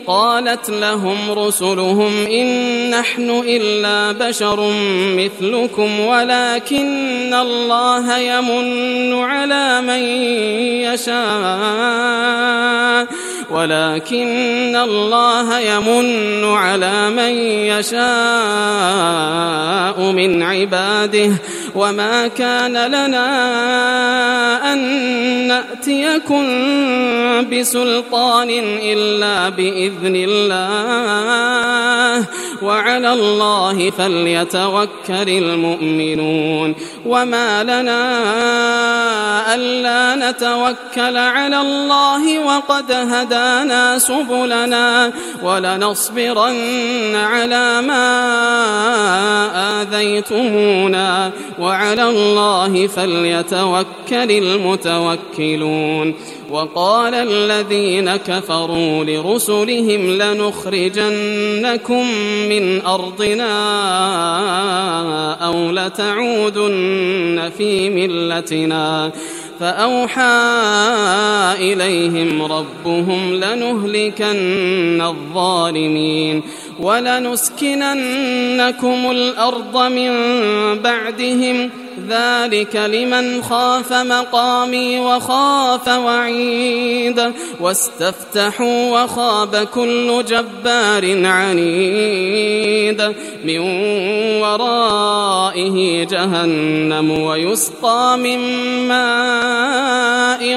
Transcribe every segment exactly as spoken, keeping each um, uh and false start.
قالت لهم رسلهم إن نحن إلا بشر مثلكم ولكن الله يمن على من يشاء ولكن الله يمن على من يشاء من عباده وما كان لنا أن نأتيكم بسلطان إلا بإذن الله وعلى الله فليتوكل المؤمنون وما لنا ألا نتوكل على الله وقد هدانا سبلنا ولنصبرن على ما آذيتمونا وعلى الله فليتوكل المتوكلون وقال الذين كفروا لرسلهم لنخرجنكم من أرضنا أو لتعودن في ملتنا فأوحى إليهم ربهم لنهلكن الظالمين ولنسكننكم الأرض من بعدهم ذلك لمن خاف مقامي وخاف وعيد واستفتحوا وخاب كل جبار عنيد من ورائه جهنم ويسقى من ماء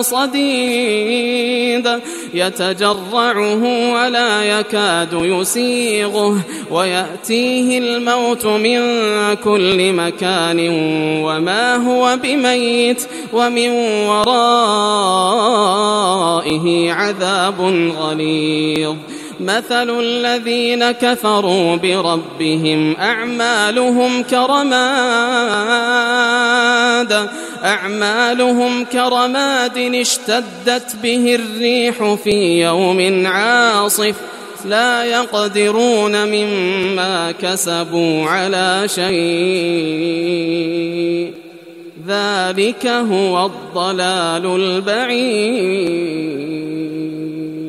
صديد يتجرعه ولا يكاد يسيغه ويأتيه الموت من كل مكان وما هو بميت ومن ورائه عذاب غليظ مثل الذين كفروا بربهم أعمالهم كرماد أعمالهم كرماد اشتدت به الريح في يوم عاصف لا يقدرون مما كسبوا على شيء ذلك هو الضلال البعيد.